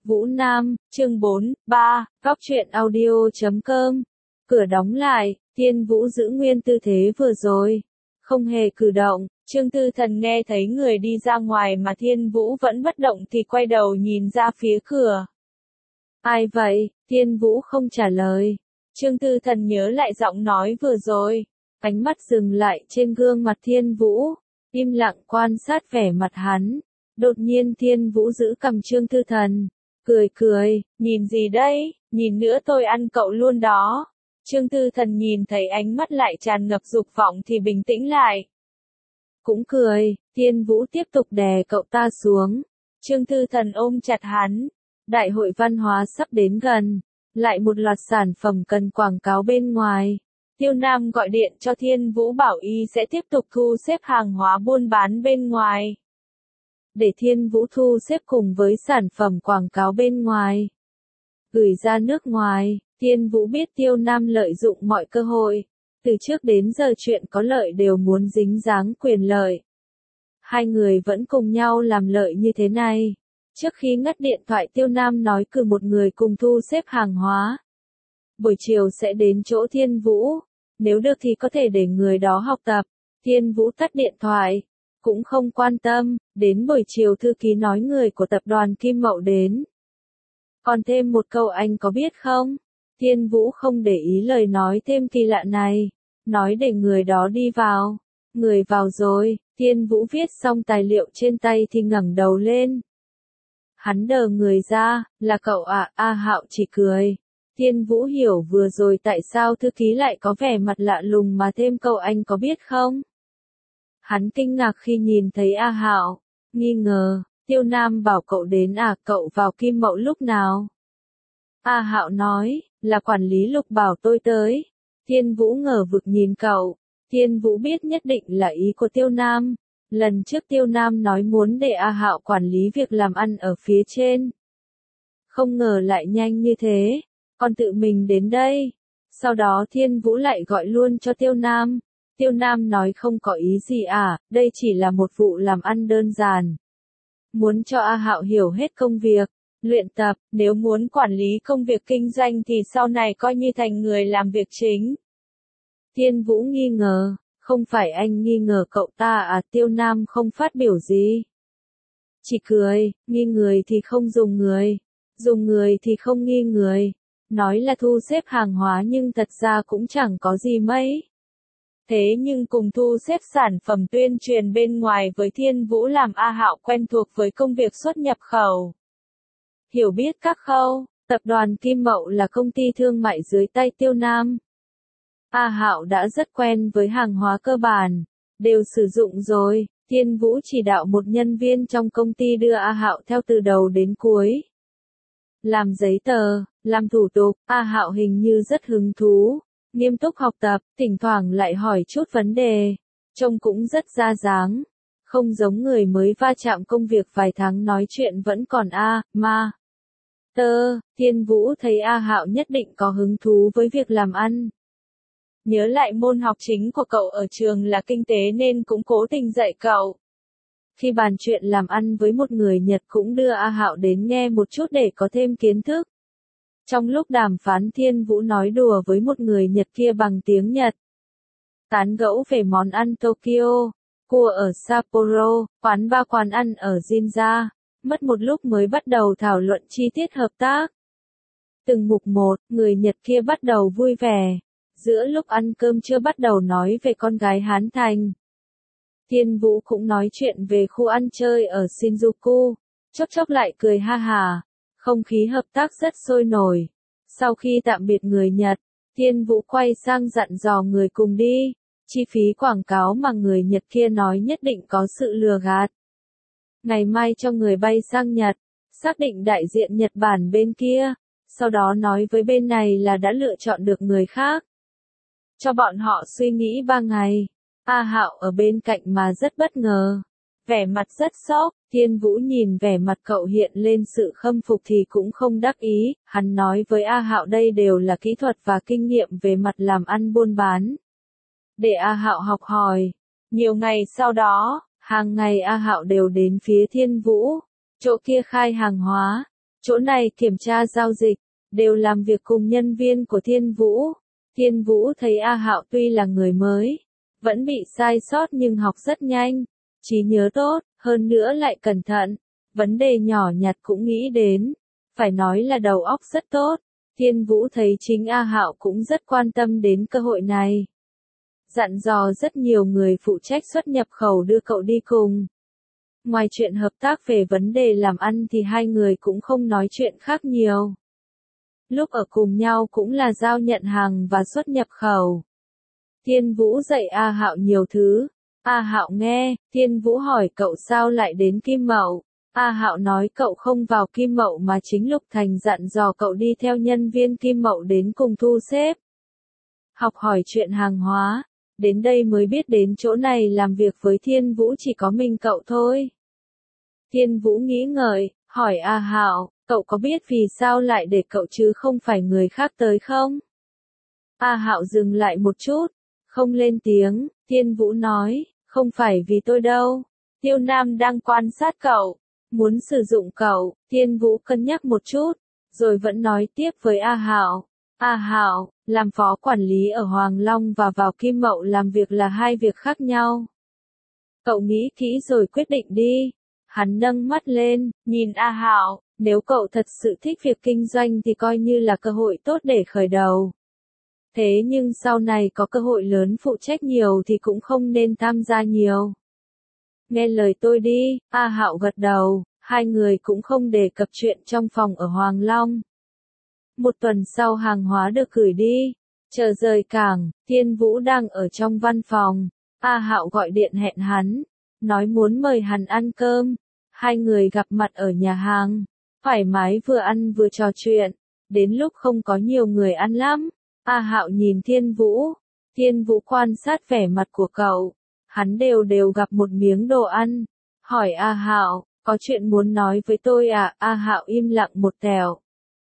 Vũ Nam, chương 4, 3, góc truyện audio.com. Cửa đóng lại, Thiên Vũ giữ nguyên tư thế vừa rồi. Không hề cử động, Trương Tư Thần nghe thấy người đi ra ngoài mà Thiên Vũ vẫn bất động thì quay đầu nhìn ra phía cửa. Ai vậy? Thiên Vũ không trả lời. Trương Tư Thần nhớ lại giọng nói vừa rồi. Ánh mắt dừng lại trên gương mặt Thiên Vũ. Im lặng quan sát vẻ mặt hắn. Đột nhiên Thiên Vũ giữ cầm Trương Tư Thần. Cười, nhìn gì đây, nhìn nữa tôi ăn cậu luôn đó. Trương Tư Thần nhìn thấy ánh mắt lại tràn ngập dục vọng thì bình tĩnh lại. Cũng cười, Thiên Vũ tiếp tục đè cậu ta xuống. Trương Tư Thần ôm chặt hắn. Đại hội văn hóa sắp đến gần. Lại một loạt sản phẩm cần quảng cáo bên ngoài. Tiêu Nam gọi điện cho Thiên Vũ bảo y sẽ tiếp tục thu xếp hàng hóa buôn bán bên ngoài. Để Thiên Vũ thu xếp cùng với sản phẩm quảng cáo bên ngoài. Gửi ra nước ngoài, Thiên Vũ biết Tiêu Nam lợi dụng mọi cơ hội. Từ trước đến giờ chuyện có lợi đều muốn dính dáng quyền lợi. Hai người vẫn cùng nhau làm lợi như thế này. Trước khi ngắt điện thoại Tiêu Nam nói cử một người cùng thu xếp hàng hóa. Buổi chiều sẽ đến chỗ Thiên Vũ. Nếu được thì có thể để người đó học tập. Thiên Vũ tắt điện thoại. Cũng không quan tâm, đến buổi chiều thư ký nói người của tập đoàn Kim Mậu đến. Còn thêm một câu anh có biết không? Thiên Vũ không để ý lời nói thêm kỳ lạ này. Nói để người đó đi vào. Người vào rồi, Thiên Vũ viết xong tài liệu trên tay thì ngẩng đầu lên. Hắn đờ người ra, là cậu à? A Hạo chỉ cười. Thiên Vũ hiểu vừa rồi tại sao thư ký lại có vẻ mặt lạ lùng mà thêm câu anh có biết không? Hắn kinh ngạc khi nhìn thấy A Hạo, nghi ngờ, Tiêu Nam bảo cậu đến à, cậu vào Kim Mậu lúc nào? A Hạo nói, là quản lý Lục bảo tôi tới. Thiên Vũ ngờ vực nhìn cậu, Thiên Vũ biết nhất định là ý của Tiêu Nam. Lần trước Tiêu Nam nói muốn để A Hạo quản lý việc làm ăn ở phía trên. Không ngờ lại nhanh như thế, còn tự mình đến đây. Sau đó Thiên Vũ lại gọi luôn cho Tiêu Nam. Tiêu Nam nói không có ý gì à, đây chỉ là một vụ làm ăn đơn giản. Muốn cho A Hạo hiểu hết công việc, luyện tập, nếu muốn quản lý công việc kinh doanh thì sau này coi như thành người làm việc chính. Thiên Vũ nghi ngờ, không phải anh nghi ngờ cậu ta à? Tiêu Nam không phát biểu gì. Chỉ cười, nghi người thì không dùng người thì không nghi người. Nói là thu xếp hàng hóa nhưng thật ra cũng chẳng có gì mấy. Thế nhưng cùng thu xếp sản phẩm tuyên truyền bên ngoài với Thiên Vũ làm A Hạo quen thuộc với công việc xuất nhập khẩu. Hiểu biết các khâu, tập đoàn Kim Mậu là công ty thương mại dưới tay Tiêu Nam. A Hạo đã rất quen với hàng hóa cơ bản, đều sử dụng rồi. Thiên Vũ chỉ đạo một nhân viên trong công ty đưa A Hạo theo từ đầu đến cuối. Làm giấy tờ, làm thủ tục, A Hạo hình như rất hứng thú. Nghiêm túc học tập, thỉnh thoảng lại hỏi chút vấn đề. Trông cũng rất ra dáng. Không giống người mới va chạm công việc vài tháng nói chuyện vẫn còn Thiên Vũ thấy A Hạo nhất định có hứng thú với việc làm ăn. Nhớ lại môn học chính của cậu ở trường là kinh tế nên cũng cố tình dạy cậu. Khi bàn chuyện làm ăn với một người Nhật cũng đưa A Hạo đến nghe một chút để có thêm kiến thức. Trong lúc đàm phán Thiên Vũ nói đùa với một người Nhật kia bằng tiếng Nhật. Tán gẫu về món ăn Tokyo, cua ở Sapporo, quán ăn ở Ginza. Mất một lúc mới bắt đầu thảo luận chi tiết hợp tác. Từng mục một, người Nhật kia bắt đầu vui vẻ. Giữa lúc ăn cơm chưa bắt đầu nói về con gái Hán Thành. Thiên Vũ cũng nói chuyện về khu ăn chơi ở Shinjuku. Chốc lại cười ha hà. Không khí hợp tác rất sôi nổi. Sau khi tạm biệt người Nhật, Thiên Vũ quay sang dặn dò người cùng đi. Chi phí quảng cáo mà người Nhật kia nói nhất định có sự lừa gạt. Ngày mai cho người bay sang Nhật, xác định đại diện Nhật Bản bên kia, sau đó nói với bên này là đã lựa chọn được người khác. Cho bọn họ suy nghĩ 3 ngày. A Hạo ở bên cạnh mà rất bất ngờ. Vẻ mặt rất sốc, Thiên Vũ nhìn vẻ mặt cậu hiện lên sự khâm phục thì cũng không đắc ý, hắn nói với A Hạo đây đều là kỹ thuật và kinh nghiệm về mặt làm ăn buôn bán. Để A Hạo học hỏi. Nhiều ngày sau đó, hàng ngày A Hạo đều đến phía Thiên Vũ, chỗ kia khai hàng hóa, Chỗ này kiểm tra giao dịch, đều làm việc cùng nhân viên của Thiên Vũ. Thiên Vũ thấy A Hạo tuy là người mới, vẫn bị sai sót nhưng học rất nhanh, trí nhớ tốt, hơn nữa lại cẩn thận, vấn đề nhỏ nhặt cũng nghĩ đến, phải nói là đầu óc rất tốt. Thiên Vũ thấy chính A Hạo cũng rất quan tâm đến cơ hội này. Dặn dò rất nhiều người phụ trách xuất nhập khẩu đưa cậu đi cùng. Ngoài chuyện hợp tác về vấn đề làm ăn thì hai người cũng không nói chuyện khác nhiều. Lúc ở cùng nhau cũng là giao nhận hàng và xuất nhập khẩu. Thiên Vũ dạy A Hạo nhiều thứ. A Hạo nghe, Thiên Vũ hỏi cậu sao lại đến Kim Mậu. A Hạo nói cậu không vào Kim Mậu mà chính Lục Thành dặn dò cậu đi theo nhân viên Kim Mậu đến cùng thu xếp. Học hỏi chuyện hàng hóa, đến đây mới biết đến chỗ này làm việc với Thiên Vũ chỉ có mình cậu thôi. Thiên Vũ nghĩ ngợi, hỏi A Hạo, cậu có biết vì sao lại để cậu chứ không phải người khác tới không? A Hạo dừng lại một chút, không lên tiếng. Thiên Vũ nói, không phải vì tôi đâu. Tiêu Nam đang quan sát cậu, muốn sử dụng cậu. Thiên Vũ cân nhắc một chút, rồi vẫn nói tiếp với A Hạo. A Hạo, làm phó quản lý ở Hoàng Long và vào Kim Mậu làm việc là hai việc khác nhau. Cậu nghĩ kỹ rồi quyết định đi. Hắn nâng mắt lên, nhìn A Hạo, nếu cậu thật sự thích việc kinh doanh thì coi như là cơ hội tốt để khởi đầu. Thế nhưng sau này có cơ hội lớn phụ trách nhiều thì cũng không nên tham gia nhiều. Nghe lời tôi đi, A Hạo gật đầu, hai người cũng không đề cập chuyện trong phòng ở Hoàng Long. Một tuần sau hàng hóa được gửi đi, chờ rời cảng, Thiên Vũ đang ở trong văn phòng, A Hạo gọi điện hẹn hắn, nói muốn mời hắn ăn cơm. Hai người gặp mặt ở nhà hàng, thoải mái vừa ăn vừa trò chuyện, đến lúc không có nhiều người ăn lắm. A Hạo nhìn Thiên Vũ quan sát vẻ mặt của cậu, hắn đều gặp một miếng đồ ăn, hỏi A Hạo, có chuyện muốn nói với tôi à? A Hạo im lặng một tẹo.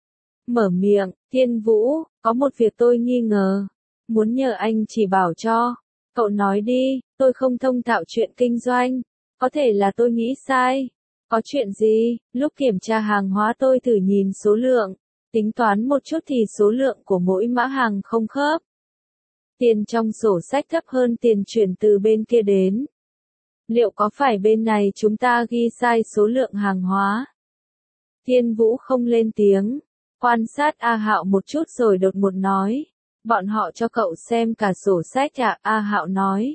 Mở miệng, Thiên Vũ, có một việc tôi nghi ngờ, muốn nhờ anh chỉ bảo cho. Cậu nói đi, tôi không thông thạo chuyện kinh doanh, có thể là tôi nghĩ sai. Có chuyện gì? Lúc kiểm tra hàng hóa tôi thử nhìn số lượng, tính toán một chút thì số lượng của mỗi mã hàng không khớp. Tiền trong sổ sách thấp hơn tiền chuyển từ bên kia đến. Liệu có phải bên này chúng ta ghi sai số lượng hàng hóa? Thiên Vũ không lên tiếng, quan sát A Hạo một chút rồi đột ngột nói, bọn họ cho cậu xem cả sổ sách à? A Hạo nói.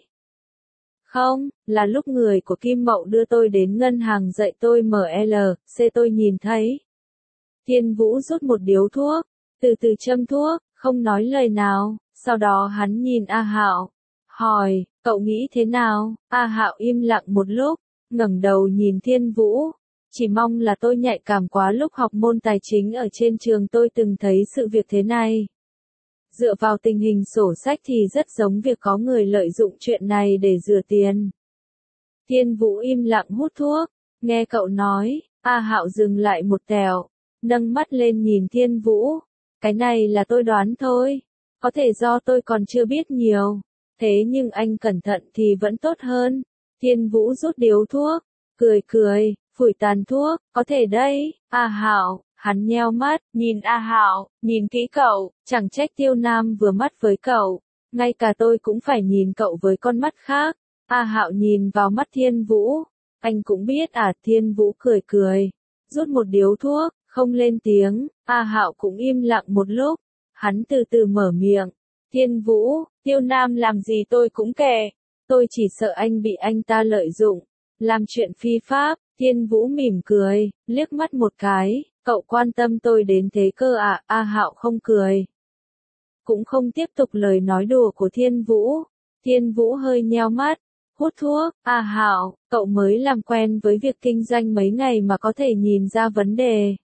Không, là lúc người của Kim Mậu đưa tôi đến ngân hàng dạy tôi MLC tôi nhìn thấy. Thiên Vũ rút một điếu thuốc, từ từ châm thuốc, không nói lời nào, sau đó hắn nhìn A Hạo, hỏi, cậu nghĩ thế nào? A Hạo im lặng một lúc, ngẩng đầu nhìn Thiên Vũ, chỉ mong là tôi nhạy cảm quá, lúc học môn tài chính ở trên trường tôi từng thấy sự việc thế này. Dựa vào tình hình sổ sách thì rất giống việc có người lợi dụng chuyện này để rửa tiền. Thiên Vũ im lặng hút thuốc, nghe cậu nói, A Hạo dừng lại một tẹo, nâng mắt lên nhìn Thiên Vũ, cái này là tôi đoán thôi, có thể do tôi còn chưa biết nhiều, thế nhưng anh cẩn thận thì vẫn tốt hơn. Thiên Vũ rút điếu thuốc, cười, phủi tàn thuốc, có thể đấy. A Hạo, hắn nheo mắt, nhìn A Hạo, nhìn kỹ cậu, chẳng trách Tiêu Nam vừa mắt với cậu, ngay cả tôi cũng phải nhìn cậu với con mắt khác. A Hạo nhìn vào mắt Thiên Vũ, anh cũng biết à? Thiên Vũ cười, rút một điếu thuốc, không lên tiếng. A Hạo cũng im lặng một lúc, hắn từ từ mở miệng, Thiên Vũ, Tiêu Nam làm gì tôi cũng kệ, tôi chỉ sợ anh bị anh ta lợi dụng, làm chuyện phi pháp. Thiên Vũ mỉm cười, liếc mắt một cái, cậu quan tâm tôi đến thế cơ à? A Hạo không cười, cũng không tiếp tục lời nói đùa của Thiên Vũ. Thiên Vũ hơi nheo mắt, hút thuốc. A Hạo, cậu mới làm quen với việc kinh doanh mấy ngày mà có thể nhìn ra vấn đề,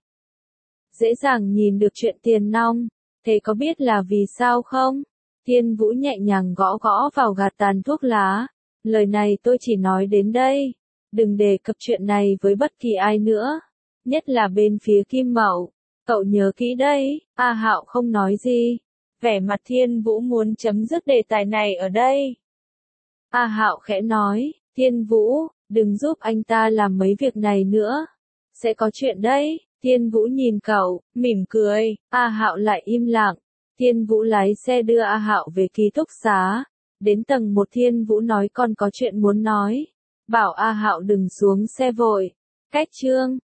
dễ dàng nhìn được chuyện tiền nong, thế có biết là vì sao không? Thiên Vũ nhẹ nhàng gõ vào gạt tàn thuốc lá, lời này tôi chỉ nói đến đây, đừng đề cập chuyện này với bất kỳ ai nữa, nhất là bên phía Kim Mậu, cậu nhớ kỹ đấy. A Hạo không nói gì, vẻ mặt Thiên Vũ muốn chấm dứt đề tài này ở đây. A Hạo khẽ nói, Thiên Vũ, đừng giúp anh ta làm mấy việc này nữa, sẽ có chuyện đấy. Thiên Vũ nhìn cậu, mỉm cười, A Hạo lại im lặng. Thiên Vũ lái xe đưa A Hạo về ký túc xá. Đến tầng 1 Thiên Vũ nói con có chuyện muốn nói. Bảo A Hạo đừng xuống xe vội. Cách chương